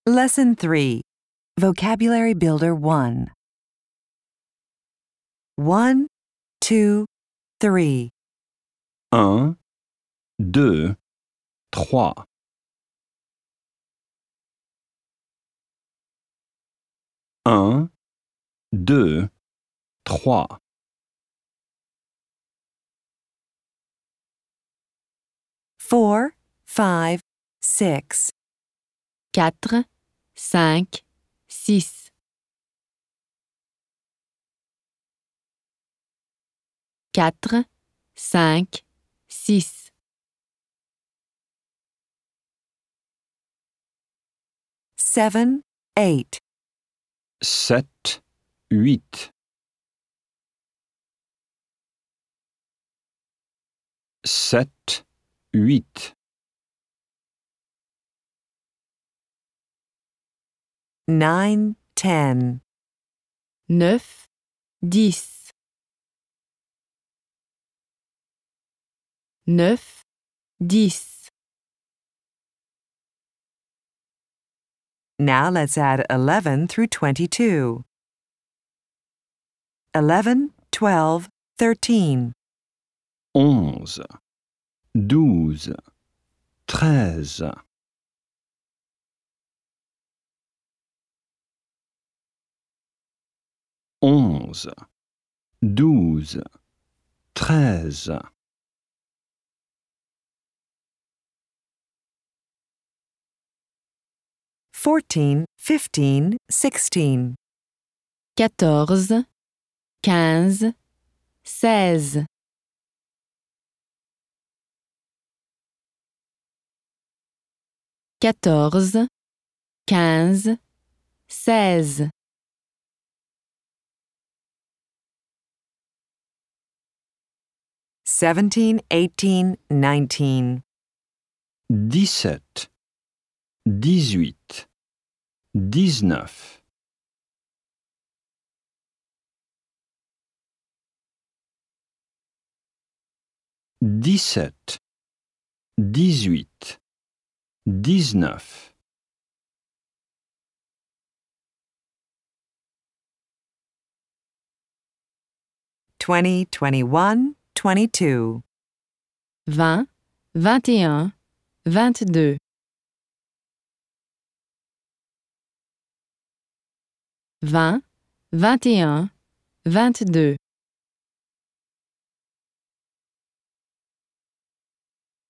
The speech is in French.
Lesson 3. Vocabulary Builder 1. 1, 2, 3. 1, 2, 3. 1, 2, 3. 4, 5, 6. 4, 5, 6. 4, 5, 6. 7, 8. 7, 8. 7, 8. 9, 10. 9, 10. 9, 10. Now let's add 11 through 22. 11, 12, 13. 11, 12, 13. 11, 12, 13. 14, 15, 16. 14, 15, 16. 14, 15, 16. 17, 18, 19. 17, 18, 19. 17, 18, 19. 20, 21, 22. 20, 21, 22. 20, 21, 22.